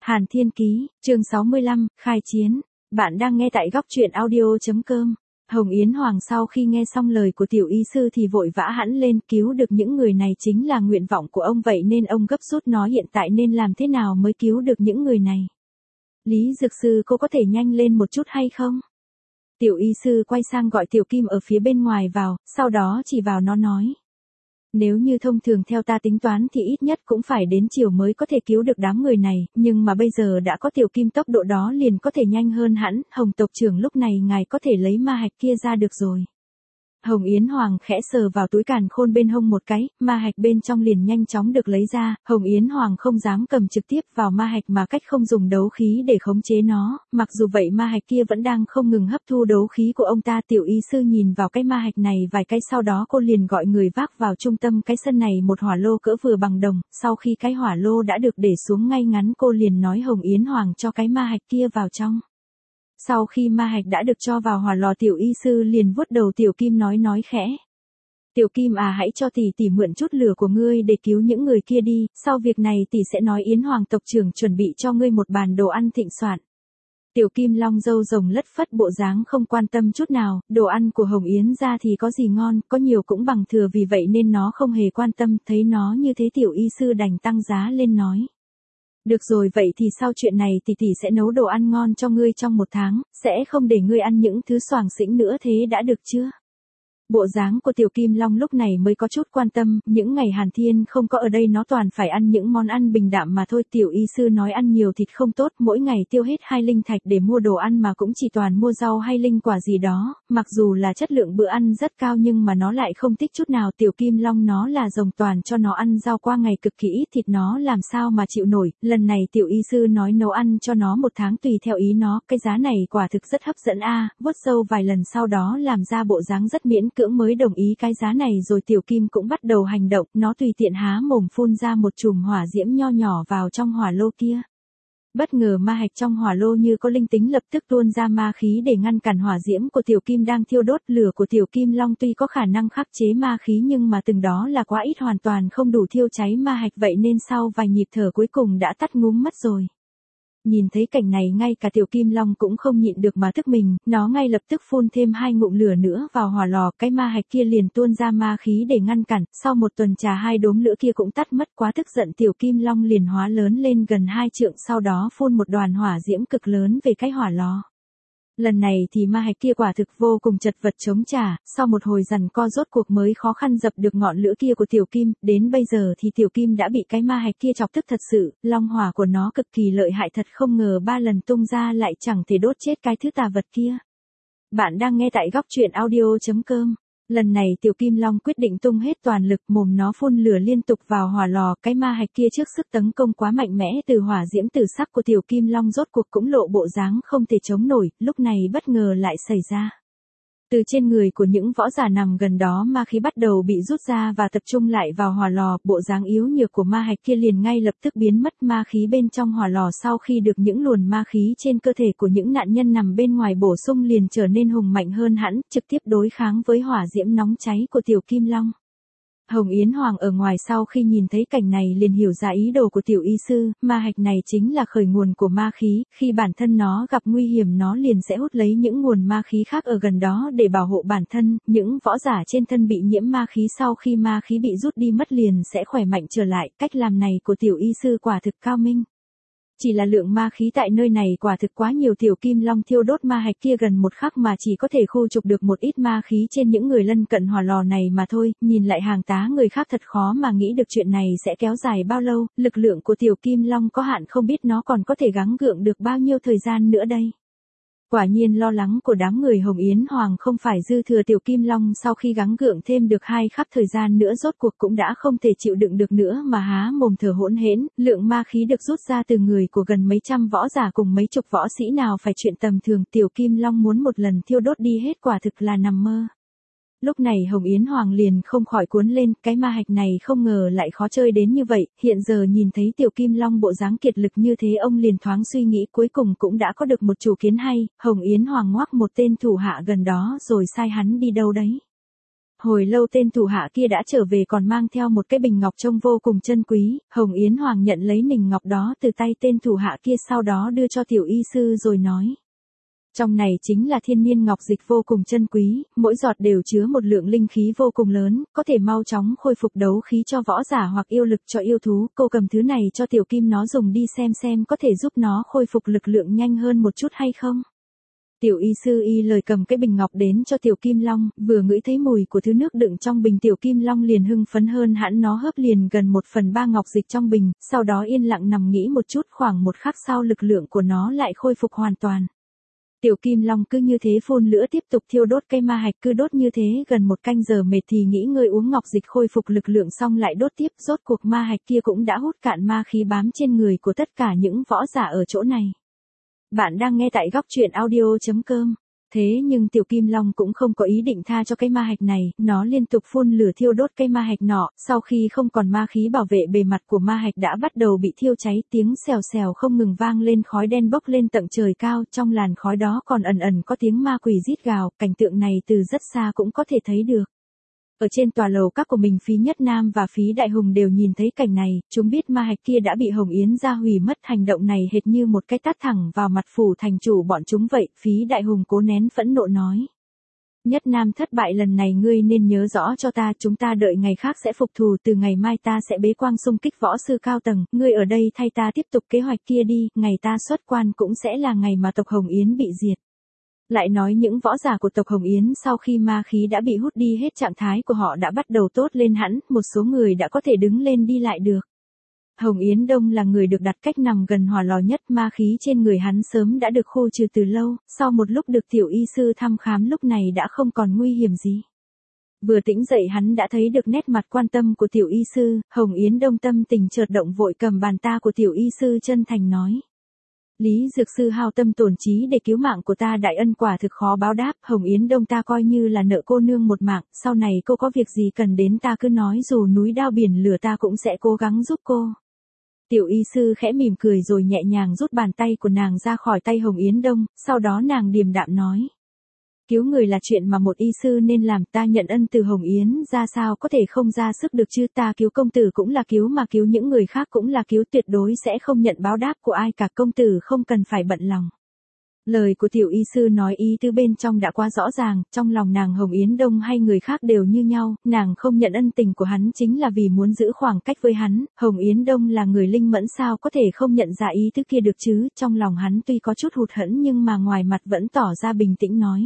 Hàn Thiên Ký, chương 65, khai chiến. Bạn đang nghe tại góc truyện audio.com. Hồng Yến Hoàng sau khi nghe xong lời của tiểu y sư thì vội vã hẳn lên, cứu được những người này chính là nguyện vọng của ông, vậy nên ông gấp rút nói hiện tại nên làm thế nào mới cứu được những người này. Lý Dược Sư, cô có thể nhanh lên một chút hay không? Tiểu y sư quay sang gọi Tiểu Kim ở phía bên ngoài vào, sau đó chỉ vào nó nói. Nếu như thông thường theo ta tính toán thì ít nhất cũng phải đến chiều mới có thể cứu được đám người này, nhưng mà bây giờ đã có Tiểu Kim tốc độ đó liền có thể nhanh hơn hẳn. Hồng tộc trưởng, lúc này ngài có thể lấy ma hạch kia ra được rồi. Hồng Yến Hoàng khẽ sờ vào túi càn khôn bên hông một cái, ma hạch bên trong liền nhanh chóng được lấy ra. Hồng Yến Hoàng không dám cầm trực tiếp vào ma hạch mà cách không dùng đấu khí để khống chế nó, mặc dù vậy ma hạch kia vẫn đang không ngừng hấp thu đấu khí của ông ta. Tiểu y sư nhìn vào cái ma hạch này vài cái, sau đó cô liền gọi người vác vào trung tâm cái sân này một hỏa lô cỡ vừa bằng đồng. Sau khi cái hỏa lô đã được để xuống ngay ngắn, cô liền nói Hồng Yến Hoàng cho cái ma hạch kia vào trong. Sau khi ma hạch đã được cho vào hỏa lò, tiểu y sư liền vuốt đầu Tiểu Kim nói khẽ. Tiểu Kim à, hãy cho tỷ mượn chút lửa của ngươi để cứu những người kia đi, sau việc này tỷ sẽ nói Yến Hoàng tộc trưởng chuẩn bị cho ngươi một bàn đồ ăn thịnh soạn. Tiểu Kim long râu rồng lất phất bộ dáng không quan tâm chút nào, đồ ăn của Hồng Yến ra thì có gì ngon, có nhiều cũng bằng thừa, vì vậy nên nó không hề quan tâm. Thấy nó như thế tiểu y sư đành tăng giá lên nói. Được rồi, vậy thì sau chuyện này tỷ sẽ nấu đồ ăn ngon cho ngươi trong 1 tháng, sẽ không để ngươi ăn những thứ xoàng xĩnh nữa, thế đã được chưa? Bộ dáng của Tiểu Kim Long lúc này mới có chút quan tâm, những ngày Hàn Thiên không có ở đây nó toàn phải ăn những món ăn bình đạm mà thôi. Tiểu y sư nói ăn nhiều thịt không tốt, mỗi ngày tiêu hết 2 linh thạch để mua đồ ăn mà cũng chỉ toàn mua rau hay linh quả gì đó, mặc dù là chất lượng bữa ăn rất cao nhưng mà nó lại không thích chút nào. Tiểu Kim Long nó là rồng, toàn cho nó ăn rau qua ngày cực kỳ ít thịt, nó làm sao mà chịu nổi. Lần này tiểu y sư nói nấu ăn cho nó 1 tháng tùy theo ý nó, cái giá này quả thực rất hấp dẫn a. Vuốt râu vài lần sau đó làm ra bộ dáng rất miễn cưỡng mới đồng ý cái giá này, rồi Tiểu Kim cũng bắt đầu hành động, nó tùy tiện há mồm phun ra một chùm hỏa diễm nho nhỏ vào trong hỏa lô kia. Bất ngờ ma hạch trong hỏa lô như có linh tính, lập tức tuôn ra ma khí để ngăn cản hỏa diễm của Tiểu Kim đang thiêu đốt. Lửa của Tiểu Kim Long tuy có khả năng khắc chế ma khí nhưng mà từng đó là quá ít, hoàn toàn không đủ thiêu cháy ma hạch, vậy nên sau vài nhịp thở cuối cùng đã tắt ngúm mất rồi. Nhìn thấy cảnh này ngay cả Tiểu Kim Long cũng không nhịn được mà tức mình, nó ngay lập tức phun thêm 2 ngụm lửa nữa vào hỏa lò, cái ma hạch kia liền tuôn ra ma khí để ngăn cản. Sau 1 tuần trà 2 đốm lửa kia cũng tắt mất. Quá tức giận, Tiểu Kim Long liền hóa lớn lên gần 2 trượng, sau đó phun một đoàn hỏa diễm cực lớn về cái hỏa lò. Lần này thì ma hạch kia quả thực vô cùng chật vật chống trả, sau một hồi giằng co rốt cuộc mới khó khăn dập được ngọn lửa kia của Tiểu Kim. Đến bây giờ thì Tiểu Kim đã bị cái ma hạch kia chọc tức thật sự, long hỏa của nó cực kỳ lợi hại thật, không ngờ 3 lần tung ra lại chẳng thể đốt chết cái thứ tà vật kia. Bạn đang nghe tại góc truyện audio.com. Lần này Tiểu Kim Long quyết định tung hết toàn lực, mồm nó phun lửa liên tục vào hỏa lò. Cái ma hạch kia trước sức tấn công quá mạnh mẽ từ hỏa diễm tử sắc của Tiểu Kim Long rốt cuộc cũng lộ bộ dáng không thể chống nổi. Lúc này bất ngờ lại xảy ra. Từ trên người của những võ giả nằm gần đó ma khí bắt đầu bị rút ra và tập trung lại vào hỏa lò, bộ dáng yếu nhược của ma hạch kia liền ngay lập tức biến mất. Ma khí bên trong hỏa lò sau khi được những luồn ma khí trên cơ thể của những nạn nhân nằm bên ngoài bổ sung liền trở nên hùng mạnh hơn hẳn, trực tiếp đối kháng với hỏa diễm nóng cháy của Tiểu Kim Long. Hồng Yến Hoàng ở ngoài sau khi nhìn thấy cảnh này liền hiểu ra ý đồ của tiểu y sư, ma hạch này chính là khởi nguồn của ma khí, khi bản thân nó gặp nguy hiểm nó liền sẽ hút lấy những nguồn ma khí khác ở gần đó để bảo hộ bản thân. Những võ giả trên thân bị nhiễm ma khí sau khi ma khí bị rút đi mất liền sẽ khỏe mạnh trở lại. Cách làm này của tiểu y sư quả thực cao minh. Chỉ là lượng ma khí tại nơi này quả thực quá nhiều, Tiểu Kim Long thiêu đốt ma hạch kia gần 1 khắc mà chỉ có thể khu trục được một ít ma khí trên những người lân cận hỏa lò này mà thôi. Nhìn lại hàng tá người khác thật khó mà nghĩ được chuyện này sẽ kéo dài bao lâu, lực lượng của Tiểu Kim Long có hạn, không biết nó còn có thể gắng gượng được bao nhiêu thời gian nữa đây. Quả nhiên lo lắng của đám người Hồng Yến Hoàng không phải dư thừa, Tiểu Kim Long sau khi gắng gượng thêm được 2 khắc thời gian nữa rốt cuộc cũng đã không thể chịu đựng được nữa mà há mồm thở hỗn hển. Lượng ma khí được rút ra từ người của gần mấy trăm võ giả cùng mấy chục võ sĩ nào phải chuyện tầm thường, Tiểu Kim Long muốn một lần thiêu đốt đi hết quả thực là nằm mơ. Lúc này Hồng Yến Hoàng liền không khỏi cuốn lên, cái ma hạch này không ngờ lại khó chơi đến như vậy. Hiện giờ nhìn thấy Tiểu Kim Long bộ dáng kiệt lực như thế, ông liền thoáng suy nghĩ, cuối cùng cũng đã có được một chủ kiến hay. Hồng Yến Hoàng ngoắc một tên thủ hạ gần đó rồi sai hắn đi đâu đấy. Hồi lâu tên thủ hạ kia đã trở về còn mang theo một cái bình ngọc trông vô cùng chân quý, Hồng Yến Hoàng nhận lấy nình ngọc đó từ tay tên thủ hạ kia sau đó đưa cho tiểu y sư rồi nói. Trong này chính là thiên niên ngọc dịch vô cùng chân quý, mỗi giọt đều chứa một lượng linh khí vô cùng lớn, có thể mau chóng khôi phục đấu khí cho võ giả hoặc yêu lực cho yêu thú. Cô cầm thứ này cho tiểu kim nó dùng đi xem có thể giúp nó khôi phục lực lượng nhanh hơn một chút hay không. Tiểu y sư y lời cầm cái bình ngọc đến cho tiểu kim long, vừa ngửi thấy mùi của thứ nước đựng trong bình tiểu kim long liền hưng phấn hơn hẳn, nó hớp liền gần 1/3 ngọc dịch trong bình, sau đó yên lặng nằm nghĩ một chút, khoảng một khắc sau lực lượng của nó lại khôi phục hoàn toàn. Tiểu kim long cứ như thế phun lửa tiếp tục thiêu đốt cây ma hạch, cứ đốt như thế gần 1 canh giờ mệt thì nghỉ ngơi uống ngọc dịch khôi phục lực lượng xong lại đốt tiếp, rốt cuộc ma hạch kia cũng đã hút cạn ma khí bám trên người của tất cả những võ giả ở chỗ này. Bạn đang nghe tại góc truyện audio.com. Thế nhưng tiểu kim long cũng không có ý định tha cho cái ma hạch này, nó liên tục phun lửa thiêu đốt cây ma hạch nọ, sau khi không còn ma khí bảo vệ bề mặt của ma hạch đã bắt đầu bị thiêu cháy, tiếng xèo xèo không ngừng vang lên, khói đen bốc lên tận trời cao, trong làn khói đó còn ẩn ẩn có tiếng ma quỷ rít gào, cảnh tượng này từ rất xa cũng có thể thấy được. Ở trên tòa lầu các của mình Phí Nhất Nam và Phí Đại Hùng đều nhìn thấy cảnh này, chúng biết ma hạch kia đã bị Hồng Yến gia hủy mất, hành động này hệt như một cái tát thẳng vào mặt phủ thành chủ bọn chúng vậy. Phí Đại Hùng cố nén phẫn nộ nói. Nhất Nam thất bại lần này ngươi nên nhớ rõ cho ta, chúng ta đợi ngày khác sẽ phục thù, từ ngày mai ta sẽ bế quan xung kích võ sư cao tầng, ngươi ở đây thay ta tiếp tục kế hoạch kia đi, ngày ta xuất quan cũng sẽ là ngày mà tộc Hồng Yến bị diệt. Lại nói những võ giả của tộc Hồng Yến sau khi ma khí đã bị hút đi hết, trạng thái của họ đã bắt đầu tốt lên hẳn, một số người đã có thể đứng lên đi lại được. Hồng Yến Đông là người được đặt cách nằm gần hỏa lò nhất, ma khí trên người hắn sớm đã được khô trừ từ lâu, sau một lúc được tiểu y sư thăm khám lúc này đã không còn nguy hiểm gì. Vừa tỉnh dậy hắn đã thấy được nét mặt quan tâm của tiểu y sư, Hồng Yến Đông tâm tình chợt động vội cầm bàn ta của tiểu y sư chân thành nói. Lý Dược Sư hao tâm tổn trí để cứu mạng của ta, đại ân quả thực khó báo đáp, Hồng Yến Đông ta coi như là nợ cô nương một mạng, sau này cô có việc gì cần đến ta cứ nói, dù núi đao biển lửa ta cũng sẽ cố gắng giúp cô. Tiểu y sư khẽ mỉm cười rồi nhẹ nhàng rút bàn tay của nàng ra khỏi tay Hồng Yến Đông, sau đó nàng điềm đạm nói. Cứu người là chuyện mà một y sư nên làm, ta nhận ân từ Hồng Yến ra sao có thể không ra sức được chứ, ta cứu công tử cũng là cứu mà cứu những người khác cũng là cứu, tuyệt đối sẽ không nhận báo đáp của ai cả, công tử không cần phải bận lòng. Lời của tiểu y sư nói ý tứ bên trong đã quá rõ ràng, trong lòng nàng Hồng Yến Đông hay người khác đều như nhau, nàng không nhận ân tình của hắn chính là vì muốn giữ khoảng cách với hắn, Hồng Yến Đông là người linh mẫn sao có thể không nhận ra ý tứ kia được chứ, trong lòng hắn tuy có chút hụt hẫng nhưng mà ngoài mặt vẫn tỏ ra bình tĩnh nói.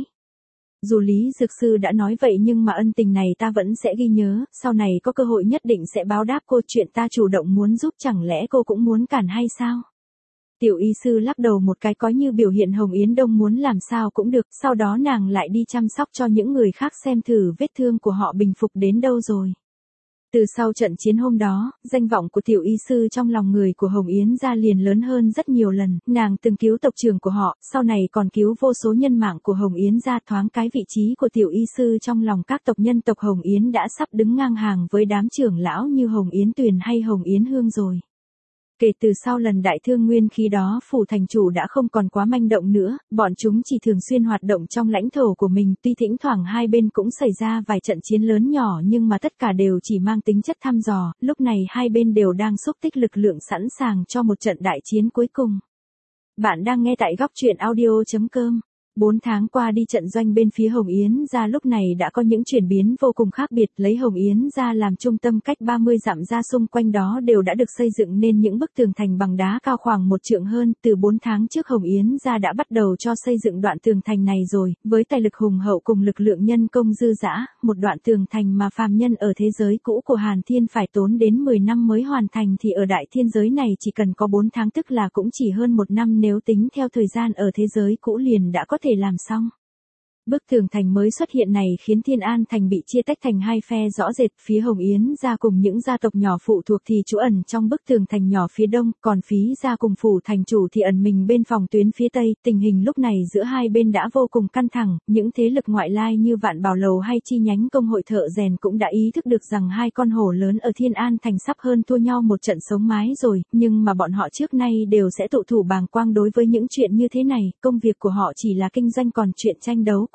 Dù Lý Dược Sư đã nói vậy nhưng mà ân tình này ta vẫn sẽ ghi nhớ, sau này có cơ hội nhất định sẽ báo đáp cô, chuyện ta chủ động muốn giúp chẳng lẽ cô cũng muốn cản hay sao? Tiểu y sư lắc đầu một cái có như biểu hiện Hồng Yến Đông muốn làm sao cũng được, sau đó nàng lại đi chăm sóc cho những người khác xem thử vết thương của họ bình phục đến đâu rồi. Từ sau trận chiến hôm đó, danh vọng của tiểu y sư trong lòng người của Hồng Yến gia liền lớn hơn rất nhiều lần, nàng từng cứu tộc trưởng của họ, sau này còn cứu vô số nhân mạng của Hồng Yến gia, thoáng cái vị trí của tiểu y sư trong lòng các tộc nhân tộc Hồng Yến đã sắp đứng ngang hàng với đám trưởng lão như Hồng Yến Tuyền hay Hồng Yến Hương rồi. Kể từ sau lần đại thương nguyên khi đó phủ thành chủ đã không còn quá manh động nữa, bọn chúng chỉ thường xuyên hoạt động trong lãnh thổ của mình, tuy thỉnh thoảng hai bên cũng xảy ra vài trận chiến lớn nhỏ nhưng mà tất cả đều chỉ mang tính chất thăm dò, lúc này hai bên đều đang xúc tích lực lượng sẵn sàng cho một trận đại chiến cuối cùng. Bạn đang nghe tại góc truyện audio.com. 4 tháng qua đi trận doanh bên phía Hồng Yến gia lúc này đã có những chuyển biến vô cùng khác biệt, lấy Hồng Yến gia làm trung tâm, cách 30 dặm ra xung quanh đó đều đã được xây dựng nên những bức tường thành bằng đá cao khoảng 1 trượng hơn, từ 4 tháng trước Hồng Yến gia đã bắt đầu cho xây dựng đoạn tường thành này rồi, với tài lực hùng hậu cùng lực lượng nhân công dư dả, một đoạn tường thành mà phàm nhân ở thế giới cũ của Hàn Thiên phải tốn đến 10 năm mới hoàn thành thì ở đại thiên giới này chỉ cần có 4 tháng, tức là cũng chỉ hơn 1 năm nếu tính theo thời gian ở thế giới cũ liền đã có thể làm xong. Bức tường thành mới xuất hiện này khiến Thiên An thành bị chia tách thành hai phe rõ rệt, phía Hồng Yến gia cùng những gia tộc nhỏ phụ thuộc thì trú ẩn trong bức tường thành nhỏ phía đông, còn Phí gia cùng phủ thành chủ thì ẩn mình bên phòng tuyến phía tây. Tình hình lúc này giữa hai bên đã vô cùng căng thẳng, những thế lực ngoại lai như Vạn Bảo Lầu hay chi nhánh công hội thợ rèn cũng đã ý thức được rằng hai con hổ lớn ở Thiên An thành sắp hơn thua nhau một trận sống mái rồi, nhưng mà bọn họ trước nay đều sẽ tụ thủ bàng quang đối với những chuyện như thế này, công việc của họ chỉ là kinh doanh, còn chuyện tranh đấu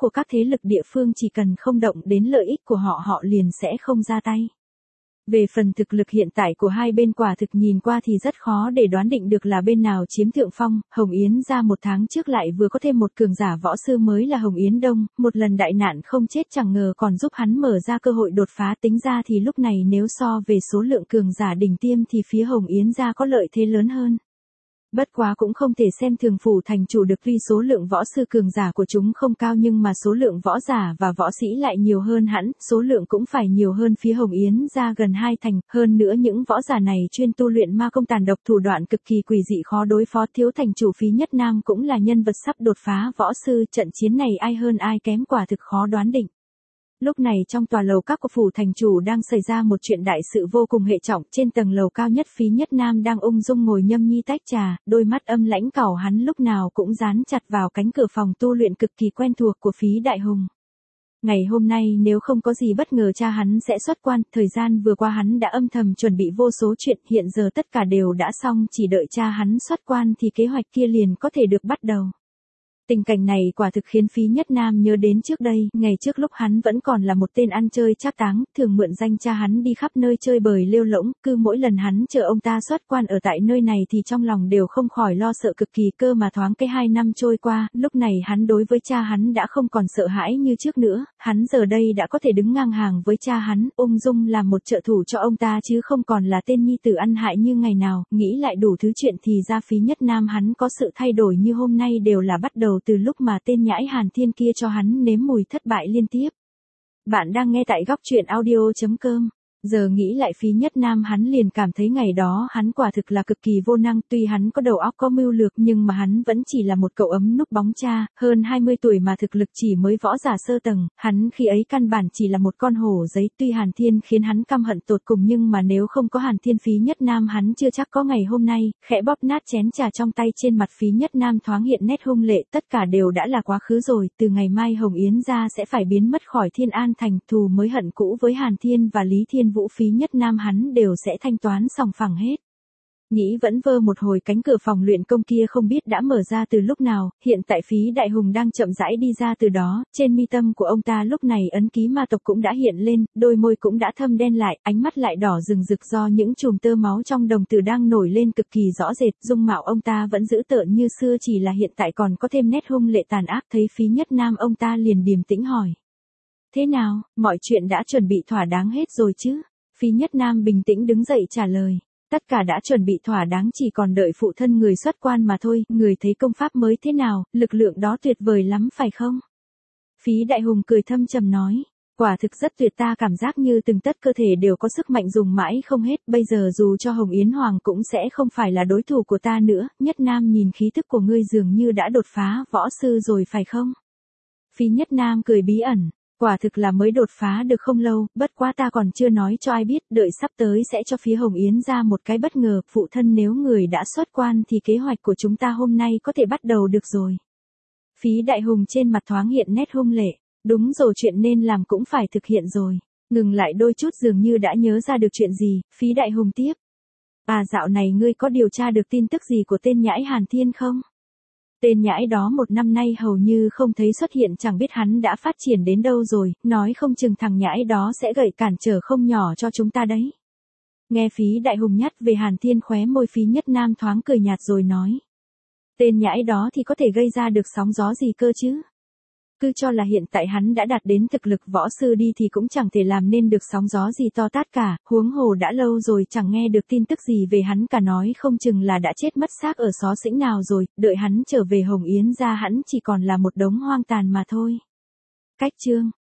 của các thế lực địa phương chỉ cần không động đến lợi ích của họ họ liền sẽ không ra tay. Về phần thực lực hiện tại của hai bên quả thực nhìn qua thì rất khó để đoán định được là bên nào chiếm thượng phong. Hồng Yến ra một tháng trước lại vừa có thêm một cường giả võ sư mới là Hồng Yến Đông, một lần đại nạn không chết chẳng ngờ còn giúp hắn mở ra cơ hội đột phá. Tính ra thì lúc này nếu so về số lượng cường giả đỉnh tiêm thì phía Hồng Yến ra có lợi thế lớn hơn. Bất quá cũng không thể xem thường phủ thành chủ được, tuy số lượng võ sư cường giả của chúng không cao nhưng mà số lượng võ giả và võ sĩ lại nhiều hơn hẳn, số lượng cũng phải nhiều hơn phía Hồng Yến ra gần 2 thành, hơn nữa những võ giả này chuyên tu luyện ma công tàn độc, thủ đoạn cực kỳ quỷ dị khó đối phó. Thiếu thành chủ Phí Nhất Nam cũng là nhân vật sắp đột phá võ sư, trận chiến này ai hơn ai kém quả thực khó đoán định. Lúc này trong tòa lầu các của phủ thành chủ đang xảy ra một chuyện đại sự vô cùng hệ trọng. Trên tầng lầu cao nhất Phí Nhất Nam đang ung dung ngồi nhâm nhi tách trà, đôi mắt âm lãnh cẩu hắn lúc nào cũng dán chặt vào cánh cửa phòng tu luyện cực kỳ quen thuộc của Phí Đại Hùng. Ngày hôm nay nếu không có gì bất ngờ cha hắn sẽ xuất quan, thời gian vừa qua hắn đã âm thầm chuẩn bị vô số chuyện, hiện giờ tất cả đều đã xong, chỉ đợi cha hắn xuất quan thì kế hoạch kia liền có thể được bắt đầu. Tình cảnh này quả thực khiến Phí Nhất Nam nhớ đến trước đây, ngày trước lúc hắn vẫn còn là một tên ăn chơi trác táng, thường mượn danh cha hắn đi khắp nơi chơi bời lêu lỗng, cứ mỗi lần hắn chờ ông ta xuất quan ở tại nơi này thì trong lòng đều không khỏi lo sợ cực kỳ. Cơ mà thoáng cái 2 năm trôi qua, lúc này hắn đối với cha hắn đã không còn sợ hãi như trước nữa, hắn giờ đây đã có thể đứng ngang hàng với cha hắn, ung dung làm một trợ thủ cho ông ta chứ không còn là tên nhi tử ăn hại như ngày nào. Nghĩ lại đủ thứ chuyện thì ra Phí Nhất Nam hắn có sự thay đổi như hôm nay đều là bắt đầu từ lúc mà tên nhãi Hàn Thiên kia cho hắn nếm mùi thất bại liên tiếp. Bạn đang nghe tại góc truyện audio.com. Giờ nghĩ lại Phí Nhất Nam hắn liền cảm thấy ngày đó hắn quả thực là cực kỳ vô năng, tuy hắn có đầu óc có mưu lược nhưng mà hắn vẫn chỉ là một cậu ấm núp bóng cha, hơn 20 tuổi mà thực lực chỉ mới võ giả sơ tầng, hắn khi ấy căn bản chỉ là một con hổ giấy. Tuy Hàn Thiên khiến hắn căm hận tột cùng nhưng mà nếu không có Hàn Thiên Phí Nhất Nam hắn chưa chắc có ngày hôm nay. Khẽ bóp nát chén trà trong tay, trên mặt Phí Nhất Nam thoáng hiện nét hung lệ, tất cả đều đã là quá khứ rồi, từ ngày mai Hồng Yến gia sẽ phải biến mất khỏi Thiên An thành, thù mới hận cũ với Hàn Thiên và Lý Thiên Vũ Phí Nhất Nam hắn đều sẽ thanh toán sòng phẳng hết. Nghĩ vẫn vơ một hồi, cánh cửa phòng luyện công kia không biết đã mở ra từ lúc nào, hiện tại Phí Đại Hùng đang chậm rãi đi ra từ đó, trên mi tâm của ông ta lúc này ấn ký ma tộc cũng đã hiện lên, đôi môi cũng đã thâm đen lại, ánh mắt lại đỏ rừng rực do những chùm tơ máu trong đồng tử đang nổi lên cực kỳ rõ rệt. Dung mạo ông ta vẫn giữ tợn như xưa, chỉ là hiện tại còn có thêm nét hung lệ tàn ác. Thấy Phí Nhất Nam ông ta liền điềm tĩnh hỏi: thế nào, mọi chuyện đã chuẩn bị thỏa đáng hết rồi chứ? Phí Nhất Nam bình tĩnh đứng dậy trả lời: tất cả đã chuẩn bị thỏa đáng, chỉ còn đợi phụ thân người xuất quan mà thôi. Người thấy công pháp mới thế nào, lực lượng đó tuyệt vời lắm phải không? Phí Đại Hùng cười thâm trầm nói: quả thực rất tuyệt, ta cảm giác như từng tấc cơ thể đều có sức mạnh dùng mãi không hết, bây giờ dù cho Hồng Yến Hoàng cũng sẽ không phải là đối thủ của ta nữa. Nhất Nam, nhìn khí tức của ngươi dường như đã đột phá võ sư rồi phải không? Phí Nhất Nam cười bí ẩn: quả thực là mới đột phá được không lâu, bất quá ta còn chưa nói cho ai biết, đợi sắp tới sẽ cho phía Hồng Yến ra một cái bất ngờ. Phụ thân, nếu người đã xuất quan thì kế hoạch của chúng ta hôm nay có thể bắt đầu được rồi. Phí Đại Hùng trên mặt thoáng hiện nét hung lệ: đúng rồi, chuyện nên làm cũng phải thực hiện rồi. Ngừng lại đôi chút dường như đã nhớ ra được chuyện gì, Phí Đại Hùng tiếp: dạo này ngươi có điều tra được tin tức gì của tên nhãi Hàn Thiên không? Tên nhãi đó một năm nay hầu như không thấy xuất hiện, chẳng biết hắn đã phát triển đến đâu rồi, nói không chừng thằng nhãi đó sẽ gợi cản trở không nhỏ cho chúng ta đấy. Nghe Phí Đại Hùng nhắc về Hàn Thiên, khóe môi Phí Nhất Nam thoáng cười nhạt rồi nói: tên nhãi đó thì có thể gây ra được sóng gió gì cơ chứ? Cứ cho là hiện tại hắn đã đạt đến thực lực võ sư đi thì cũng chẳng thể làm nên được sóng gió gì to tát cả, huống hồ đã lâu rồi chẳng nghe được tin tức gì về hắn cả, nói không chừng là đã chết mất xác ở xó xĩnh nào rồi, đợi hắn trở về Hồng Yến ra hắn chỉ còn là một đống hoang tàn mà thôi. Cách chương